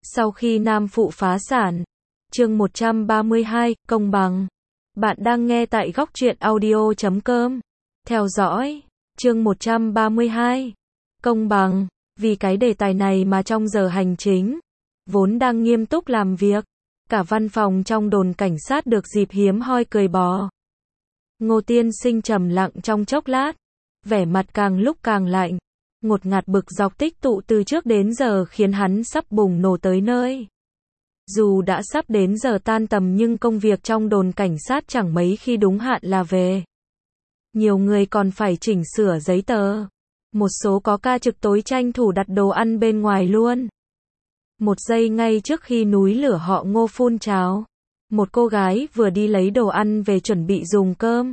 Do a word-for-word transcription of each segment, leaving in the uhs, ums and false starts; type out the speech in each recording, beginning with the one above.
Sau khi Nam Phụ phá sản. Chương một trăm ba mươi hai, công bằng. Bạn đang nghe tại góc truyện audio chấm com. Theo dõi. Chương một trăm ba mươi hai. Công bằng. Vì cái đề tài này mà trong giờ hành chính, vốn đang nghiêm túc làm việc, cả văn phòng trong đồn cảnh sát được dịp hiếm hoi cười bò. Ngô Tiên Sinh trầm lặng trong chốc lát, vẻ mặt càng lúc càng lạnh, ngột ngạt bực dọc tích tụ từ trước đến giờ khiến hắn sắp bùng nổ tới nơi. Dù đã sắp đến giờ tan tầm nhưng công việc trong đồn cảnh sát chẳng mấy khi đúng hạn là về. Nhiều người còn phải chỉnh sửa giấy tờ. Một số có ca trực tối tranh thủ đặt đồ ăn bên ngoài luôn. Một giây ngay trước khi núi lửa họ Ngô phun trào, một cô gái vừa đi lấy đồ ăn về chuẩn bị dùng cơm.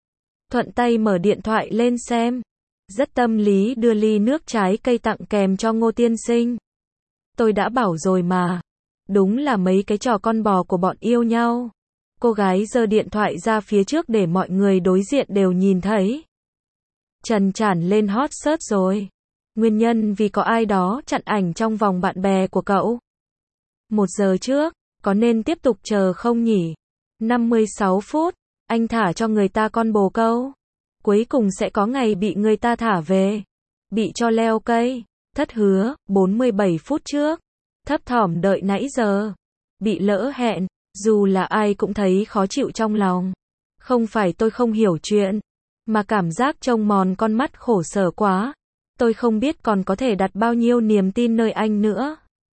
Thuận tay mở điện thoại lên xem. Rất tâm lý đưa ly nước trái cây tặng kèm cho Ngô Tiên Sinh. Tôi đã bảo rồi mà. Đúng là mấy cái trò con bò của bọn yêu nhau. Cô gái giơ điện thoại ra phía trước để mọi người đối diện đều nhìn thấy. Trần tràn lên hot search rồi. Nguyên nhân vì có ai đó chặn ảnh trong vòng bạn bè của cậu. Một giờ trước, có nên tiếp tục chờ không nhỉ? năm mươi sáu phút, anh thả cho người ta con bồ câu. Cuối cùng sẽ có ngày bị người ta thả về. Bị cho leo cây. Thất hứa, bốn mươi bảy phút trước. Thấp thỏm đợi nãy giờ. Bị lỡ hẹn, dù là ai cũng thấy khó chịu trong lòng. Không phải tôi không hiểu chuyện, mà cảm giác trông mòn con mắt khổ sở quá. Tôi không biết còn có thể đặt bao nhiêu niềm tin nơi anh nữa.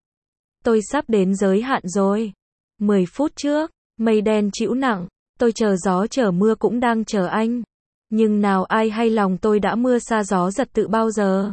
Tôi sắp đến giới hạn rồi. mười phút trước, mây đen trĩu nặng, tôi chờ gió chờ mưa cũng đang chờ anh. Nhưng nào ai hay lòng tôi đã mưa xa gió giật tự bao giờ.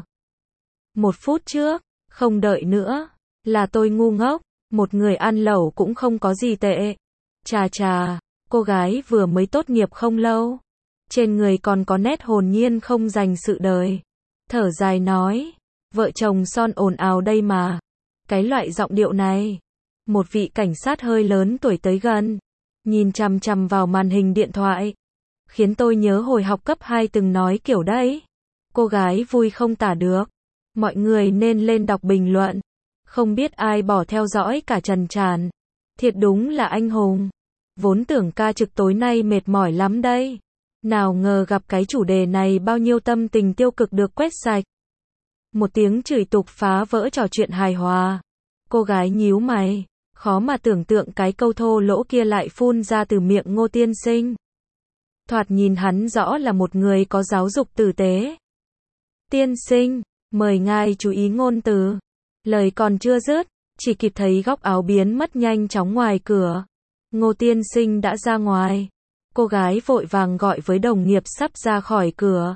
Một phút trước, không đợi nữa, là tôi ngu ngốc, một người ăn lẩu cũng không có gì tệ. Chà chà, cô gái vừa mới tốt nghiệp không lâu. Trên người còn có nét hồn nhiên không dành sự đời. Thở dài nói, vợ chồng son ồn ào đây mà. Cái loại giọng điệu này. Một vị cảnh sát hơi lớn tuổi tới gần, nhìn chằm chằm vào màn hình điện thoại. Khiến tôi nhớ hồi học cấp hai từng nói kiểu đấy. Cô gái vui không tả được. Mọi người nên lên đọc bình luận. Không biết ai bỏ theo dõi cả Trần Tràn. Thiệt đúng là anh hùng. Vốn tưởng ca trực tối nay mệt mỏi lắm đây. Nào ngờ gặp cái chủ đề này bao nhiêu tâm tình tiêu cực được quét sạch. Một tiếng chửi tục phá vỡ trò chuyện hài hòa. Cô gái nhíu mày. Khó mà tưởng tượng cái câu thô lỗ kia lại phun ra từ miệng Ngô Tiên Sinh. Thoạt nhìn hắn rõ là một người có giáo dục tử tế. Tiên sinh, mời ngài chú ý ngôn từ. Lời còn chưa dứt, chỉ kịp thấy góc áo biến mất nhanh chóng ngoài cửa. Ngô Tiên Sinh đã ra ngoài. Cô gái vội vàng gọi với đồng nghiệp sắp ra khỏi cửa.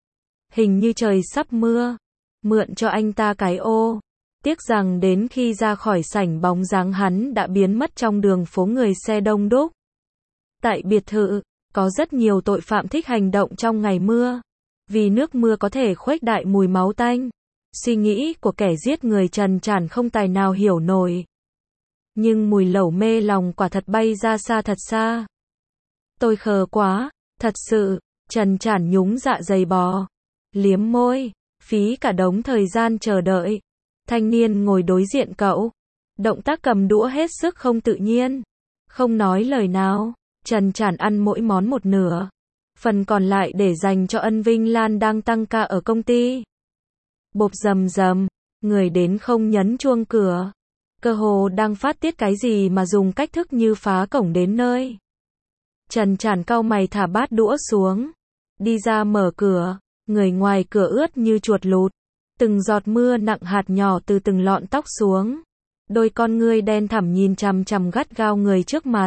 Hình như trời sắp mưa. Mượn cho anh ta cái ô. Tiếc rằng đến khi ra khỏi sảnh bóng dáng hắn đã biến mất trong đường phố người xe đông đúc. Tại biệt thự, có rất nhiều tội phạm thích hành động trong ngày mưa. Vì nước mưa có thể khuếch đại mùi máu tanh. Suy nghĩ của kẻ giết người Trần Tràn không tài nào hiểu nổi. Nhưng mùi lẩu mê lòng quả thật bay ra xa thật xa. Tôi khờ quá, thật sự. Trần Tràn nhúng dạ dày bò. Liếm môi, phí cả đống thời gian chờ đợi. Thanh niên ngồi đối diện cậu. Động tác cầm đũa hết sức không tự nhiên. Không nói lời nào. Trần Tràn ăn mỗi món một nửa. Phần còn lại để dành cho Ân Vinh Lan đang tăng ca ở công ty. Bộp rầm rầm, người đến không nhấn chuông cửa. Cơ hồ đang phát tiết cái gì mà dùng cách thức như phá cổng đến nơi. Trần Tràn cau mày thả bát đũa xuống. Đi ra mở cửa, người ngoài cửa ướt như chuột lụt. Từng giọt mưa nặng hạt nhỏ từ từng lọn tóc xuống. Đôi con ngươi đen thẳm nhìn chằm chằm gắt gao người trước mặt.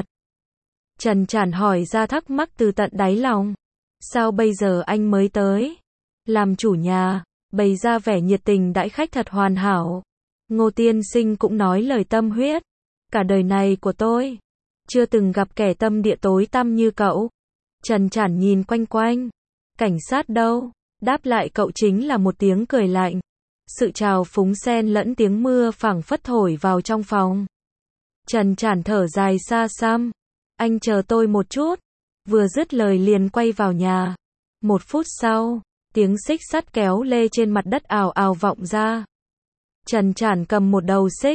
Trần Tràn hỏi ra thắc mắc từ tận đáy lòng. Sao bây giờ anh mới tới? Làm chủ nhà, bày ra vẻ nhiệt tình đãi khách thật hoàn hảo. Ngô Tiên Sinh cũng nói lời tâm huyết. Cả đời này của tôi, chưa từng gặp kẻ tâm địa tối tăm như cậu. Trần Tràn nhìn quanh quanh. Cảnh sát đâu? Đáp lại cậu chính là một tiếng cười lạnh. Sự trào phúng xen lẫn tiếng mưa phảng phất thổi vào trong phòng. Trần Tràn thở dài xa xăm. Anh chờ tôi một chút. Vừa dứt lời liền quay vào nhà. Một phút sau, tiếng xích sắt kéo lê trên mặt đất ào ào vọng ra. Trần Tràn cầm một đầu xích,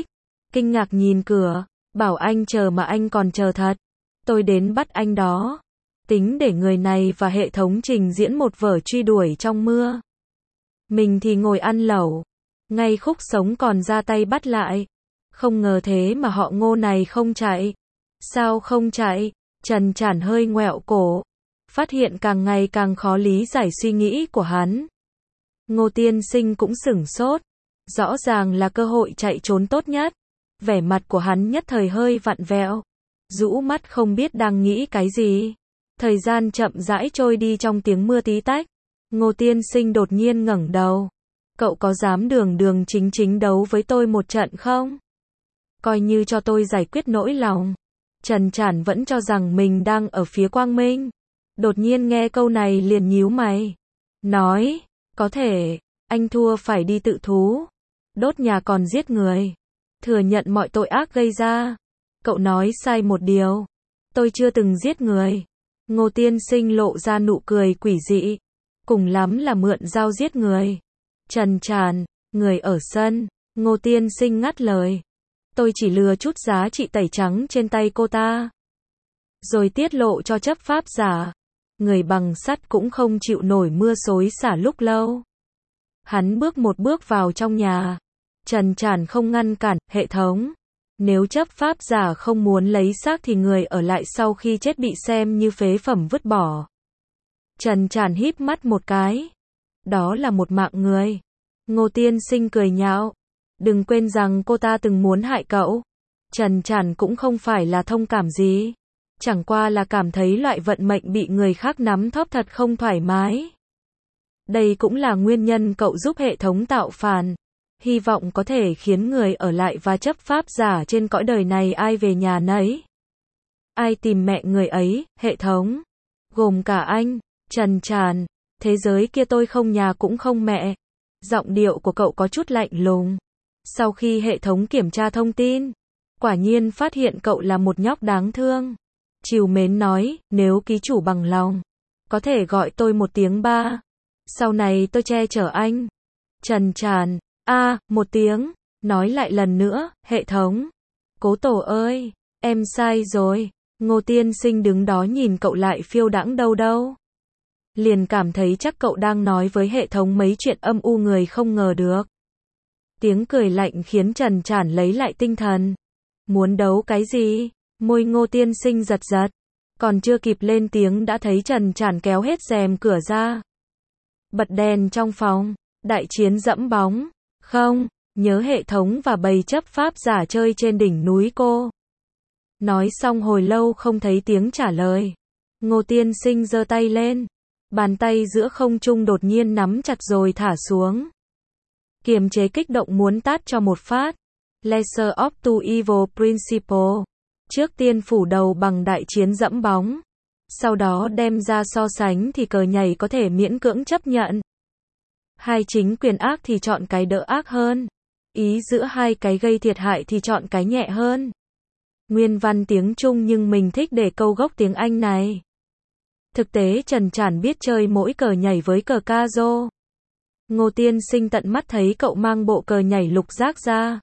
kinh ngạc nhìn cửa, bảo anh chờ mà anh còn chờ thật. Tôi đến bắt anh đó. Tính để người này và hệ thống trình diễn một vở truy đuổi trong mưa. Mình thì ngồi ăn lẩu. Ngay khúc sống còn ra tay bắt lại. Không ngờ thế mà họ Ngô này không chạy. Sao không chạy? Trần Trản hơi ngoẹo cổ. Phát hiện càng ngày càng khó lý giải suy nghĩ của hắn. Ngô tiên sinh cũng sửng sốt. Rõ ràng là cơ hội chạy trốn tốt nhất. Vẻ mặt của hắn nhất thời hơi vặn vẹo. Rũ mắt không biết đang nghĩ cái gì. Thời gian chậm rãi trôi đi trong tiếng mưa tí tách. Ngô tiên sinh đột nhiên ngẩng đầu. Cậu có dám đường đường chính chính đấu với tôi một trận không? Coi như cho tôi giải quyết nỗi lòng. Trần Trản vẫn cho rằng mình đang ở phía quang minh. Đột nhiên nghe câu này liền nhíu mày. Nói, có thể, anh thua phải đi tự thú. Đốt nhà còn giết người. Thừa nhận mọi tội ác gây ra. Cậu nói sai một điều. Tôi chưa từng giết người. Ngô tiên sinh lộ ra nụ cười quỷ dị. Cùng lắm là mượn dao giết người. Trần Trản, người ở sân. Ngô tiên sinh ngắt lời. Tôi chỉ lừa chút giá trị tẩy trắng trên tay cô ta. Rồi tiết lộ cho chấp pháp giả. Người bằng sắt cũng không chịu nổi mưa xối xả lúc lâu. Hắn bước một bước vào trong nhà. Trần Trản không ngăn cản, hệ thống. Nếu chấp pháp giả không muốn lấy xác thì người ở lại sau khi chết bị xem như phế phẩm vứt bỏ. Trần Trản híp mắt một cái. Đó là một mạng người. Ngô tiên sinh cười nhạo. Đừng quên rằng cô ta từng muốn hại cậu. Trần Trản cũng không phải là thông cảm gì. Chẳng qua là cảm thấy loại vận mệnh bị người khác nắm thóp thật không thoải mái. Đây cũng là nguyên nhân cậu giúp hệ thống tạo phản. Hy vọng có thể khiến người ở lại và chấp pháp giả trên cõi đời này ai về nhà nấy. Ai tìm mẹ người ấy, hệ thống. Gồm cả anh, Trần Trản. Thế giới kia tôi không nhà cũng không mẹ. Giọng điệu của cậu có chút lạnh lùng. Sau khi hệ thống kiểm tra thông tin, quả nhiên phát hiện cậu là một nhóc đáng thương. Trìu mến nói, nếu ký chủ bằng lòng, có thể gọi tôi một tiếng ba. Sau này tôi che chở anh. Trần Trản, a, à, một tiếng, nói lại lần nữa, hệ thống. Cố tổ ơi, em sai rồi. Ngô tiên sinh đứng đó nhìn cậu lại phiêu đãng đâu đâu. Liền cảm thấy chắc cậu đang nói với hệ thống mấy chuyện âm u người không ngờ được. Tiếng cười lạnh khiến Trần Trản lấy lại tinh thần. Muốn đấu cái gì? Môi Ngô tiên sinh giật giật. Còn chưa kịp lên tiếng đã thấy Trần Trản kéo hết rèm cửa ra. Bật đèn trong phòng. Đại chiến dẫm bóng. Không, nhớ hệ thống và bầy chấp pháp giả chơi trên đỉnh núi cô. Nói xong hồi lâu không thấy tiếng trả lời. Ngô tiên sinh giơ tay lên. Bàn tay giữa không trung đột nhiên nắm chặt rồi thả xuống. Kiềm chế kích động muốn tát cho một phát. Lesser of two evil principle. Trước tiên phủ đầu bằng đại chiến dẫm bóng. Sau đó đem ra so sánh thì cờ nhảy có thể miễn cưỡng chấp nhận. Hai chính quyền ác thì chọn cái đỡ ác hơn. Ý giữa hai cái gây thiệt hại thì chọn cái nhẹ hơn. Nguyên văn tiếng Trung nhưng mình thích để câu gốc tiếng Anh này. Thực tế Trần Trản biết chơi mỗi cờ nhảy với cờ ca rô. Ngô tiên sinh tận mắt thấy cậu mang bộ cờ nhảy lục giác ra.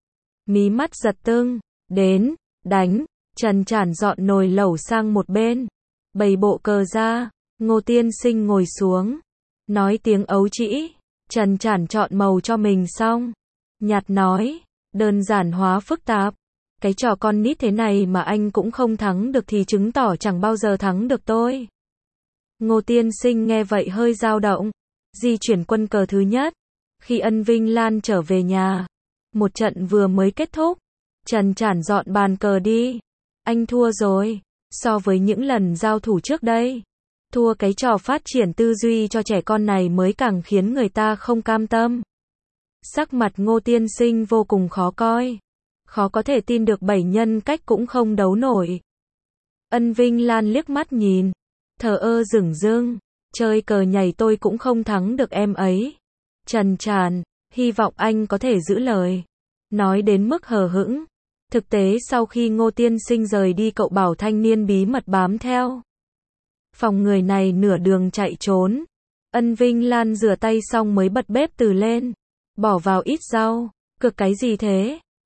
Mí mắt giật tưng. Đến, đánh. Trần Trản dọn nồi lẩu sang một bên. Bày bộ cờ ra. Ngô tiên sinh ngồi xuống. Nói tiếng ấu trĩ. Trần Trản chọn màu cho mình xong. Nhạt nói. Đơn giản hóa phức tạp. Cái trò con nít thế này mà anh cũng không thắng được thì chứng tỏ chẳng bao giờ thắng được tôi. Ngô tiên sinh nghe vậy hơi dao động. Di chuyển quân cờ thứ nhất. Khi Ân Vinh Lan trở về nhà. Một trận vừa mới kết thúc. Trần Trản dọn bàn cờ đi. Anh thua rồi. So với những lần giao thủ trước đây. Thua cái trò phát triển tư duy cho trẻ con này mới càng khiến người ta không cam tâm. Sắc mặt Ngô tiên sinh vô cùng khó coi. Khó có thể tin được bảy nhân cách cũng không đấu nổi. Ân Vinh Lan liếc mắt nhìn. Thờ ơ dửng dưng. Chơi cờ nhảy tôi cũng không thắng được em ấy. Trần Trản, hy vọng anh có thể giữ lời. Nói đến mức hờ hững. Thực tế sau khi Ngô tiên sinh rời đi cậu bảo thanh niên bí mật bám theo. Phòng người này nửa đường chạy trốn. Ân Vinh Lan rửa tay xong mới bật bếp từ lên. Bỏ vào ít rau. Cực cái gì thế?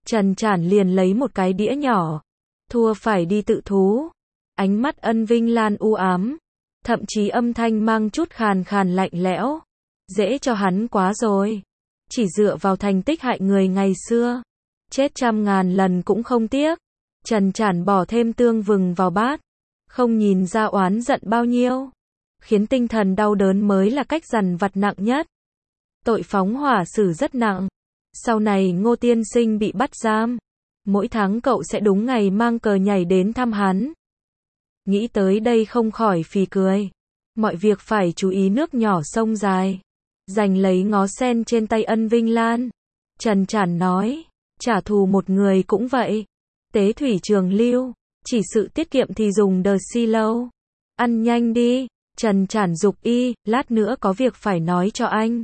Trần Trản liền lấy một cái đĩa nhỏ. Thua phải đi tự thú. Ánh mắt Ân Vinh Lan u ám. Thậm chí âm thanh mang chút khàn khàn lạnh lẽo. Dễ cho hắn quá rồi. Chỉ dựa vào thành tích hại người ngày xưa. Chết trăm ngàn lần cũng không tiếc. Trần Trản bỏ thêm tương vừng vào bát. Không nhìn ra oán giận bao nhiêu. Khiến tinh thần đau đớn mới là cách dằn vặt nặng nhất. Tội phóng hỏa xử rất nặng. Sau này Ngô tiên sinh bị bắt giam. Mỗi tháng cậu sẽ đúng ngày mang cờ nhảy đến thăm hắn. Nghĩ tới đây không khỏi phì cười. Mọi việc phải chú ý nước nhỏ sông dài. Giành lấy ngó sen trên tay Ân Vinh Lan. Trần Trản nói. Trả thù một người cũng vậy. Tế thủy trường lưu. Chỉ sự tiết kiệm thì dùng đờ si lâu. Ăn nhanh đi. Trần Trản giục y. Lát nữa có việc phải nói cho anh.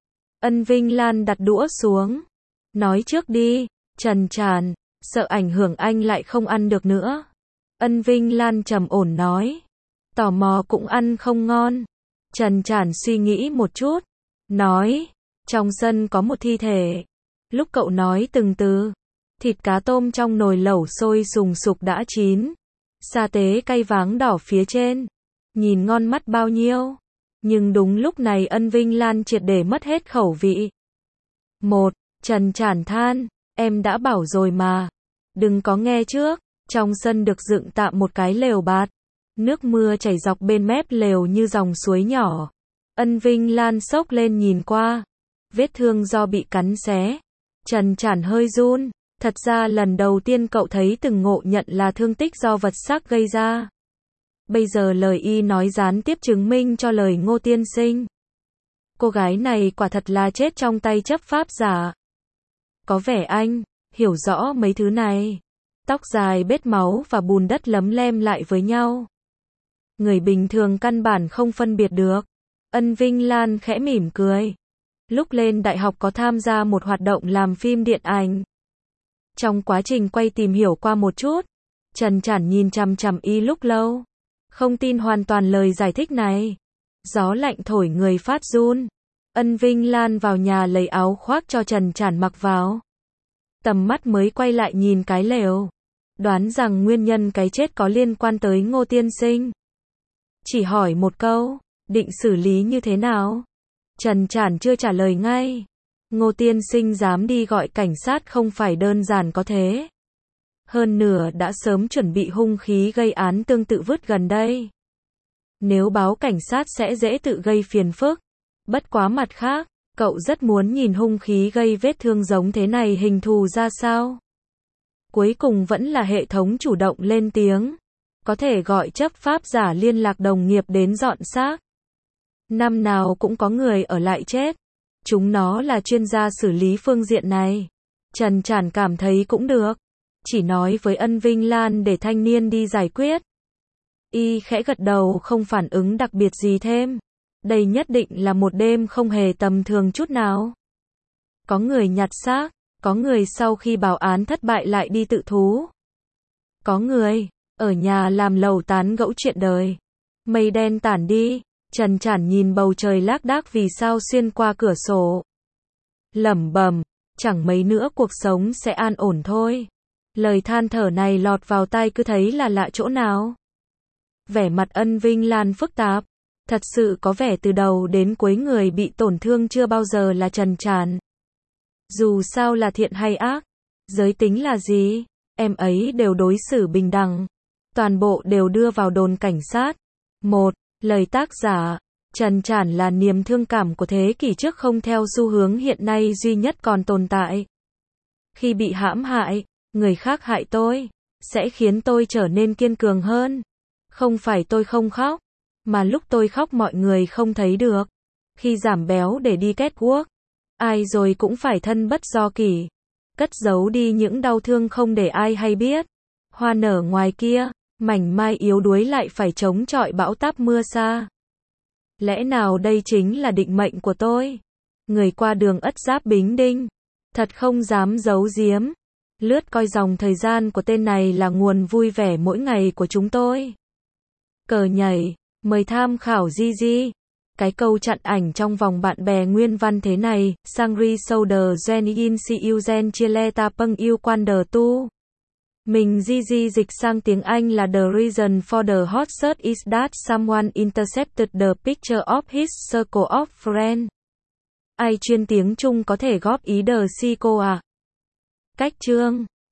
Ân Vinh Lan đặt đũa xuống. Nói trước đi. Trần Trản. Sợ ảnh hưởng anh lại không ăn được nữa. Ân Vinh Lan trầm ổn nói. Tò mò cũng ăn không ngon. Trần Trản suy nghĩ một chút. Nói. Trong sân có một thi thể. Lúc cậu nói từng từ. Thịt cá tôm trong nồi lẩu sôi sùng sục đã chín. Sa tế cay váng đỏ phía trên. Nhìn ngon mắt bao nhiêu. Nhưng đúng lúc này Ân Vinh Lan triệt để mất hết khẩu vị. Một. Trần Trản than. Em đã bảo rồi mà. Đừng có nghe trước. Trong sân được dựng tạm một cái lều bạt. Nước mưa chảy dọc bên mép lều như dòng suối nhỏ. Ân Vinh Lan xốc lên nhìn qua. Vết thương do bị cắn xé. Trần Trản hơi run. Thật ra lần đầu tiên cậu thấy từng ngộ nhận là thương tích do vật sắc gây ra. Bây giờ lời y nói gián tiếp chứng minh cho lời Ngô tiên sinh. Cô gái này quả thật là chết trong tay chấp pháp giả. Có vẻ anh hiểu rõ mấy thứ này. Tóc dài bết máu và bùn đất lấm lem lại với nhau. Người bình thường căn bản không phân biệt được. Ân Vinh Lan khẽ mỉm cười. Lúc lên đại học có tham gia một hoạt động làm phim điện ảnh. Trong quá trình quay tìm hiểu qua một chút. Trần Trản nhìn chằm chằm y lúc lâu. Không tin hoàn toàn lời giải thích này. Gió lạnh thổi người phát run. Ân Vinh Lan vào nhà lấy áo khoác cho Trần Trản mặc vào. Tầm mắt mới quay lại nhìn cái lều. Đoán rằng nguyên nhân cái chết có liên quan tới Ngô tiên sinh. Chỉ hỏi một câu, định xử lý như thế nào? Trần Trản chưa trả lời ngay. Ngô tiên sinh dám đi gọi cảnh sát không phải đơn giản có thế. Hơn nửa đã sớm chuẩn bị hung khí gây án tương tự vứt gần đây. Nếu báo cảnh sát sẽ dễ tự gây phiền phức. Bất quá mặt khác, cậu rất muốn nhìn hung khí gây vết thương giống thế này hình thù ra sao. Cuối cùng vẫn là hệ thống chủ động lên tiếng. Có thể gọi chấp pháp giả liên lạc đồng nghiệp đến dọn xác. Năm nào cũng có người ở lại chết. Chúng nó là chuyên gia xử lý phương diện này. Trần Trản cảm thấy cũng được. Chỉ nói với Ân Vinh Lan để thanh niên đi giải quyết. Y khẽ gật đầu không phản ứng đặc biệt gì thêm. Đây nhất định là một đêm không hề tầm thường chút nào. Có người nhặt xác. Có người sau khi báo án thất bại lại đi tự thú. Có người ở nhà làm lầu tán gẫu chuyện đời. Mây đen tản đi. Trần Trản nhìn bầu trời lác đác vì sao xuyên qua cửa sổ. Lẩm bẩm, chẳng mấy nữa cuộc sống sẽ an ổn thôi. Lời than thở này lọt vào tai cứ thấy là lạ chỗ nào. Vẻ mặt Ân Vinh Lan phức tạp. Thật sự có vẻ từ đầu đến cuối người bị tổn thương chưa bao giờ là Trần Trản. Dù sao là thiện hay ác, giới tính là gì, em ấy đều đối xử bình đẳng. Toàn bộ đều đưa vào đồn cảnh sát. Một. Lời tác giả. Trần Trản là niềm thương cảm của thế kỷ trước không theo xu hướng hiện nay duy nhất còn tồn tại. Khi bị hãm hại, người khác hại tôi, sẽ khiến tôi trở nên kiên cường hơn. Không phải tôi không khóc, mà lúc tôi khóc mọi người không thấy được. Khi giảm béo để đi catwalk, ai rồi cũng phải thân bất do kỷ. Cất giấu đi những đau thương không để ai hay biết. Hoa nở ngoài kia, mảnh mai yếu đuối lại phải chống chọi bão táp mưa xa. Lẽ nào đây chính là định mệnh của tôi? Người qua đường ất giáp Bính Đinh. Thật không dám giấu giếm. Lướt coi dòng thời gian của tên này là nguồn vui vẻ mỗi ngày của chúng tôi. Cờ nhảy, mời tham khảo Gigi. Cái câu chặn ảnh trong vòng bạn bè nguyên văn thế này, Sangri Souder Genin Siu Gen Chile Tapeng Il Quander Tu. Mình di di dịch sang tiếng Anh là The reason for the hot search is that someone intercepted the picture of his circle of friends. Ai chuyên tiếng Trung có thể góp ý The Sico à? Cách chương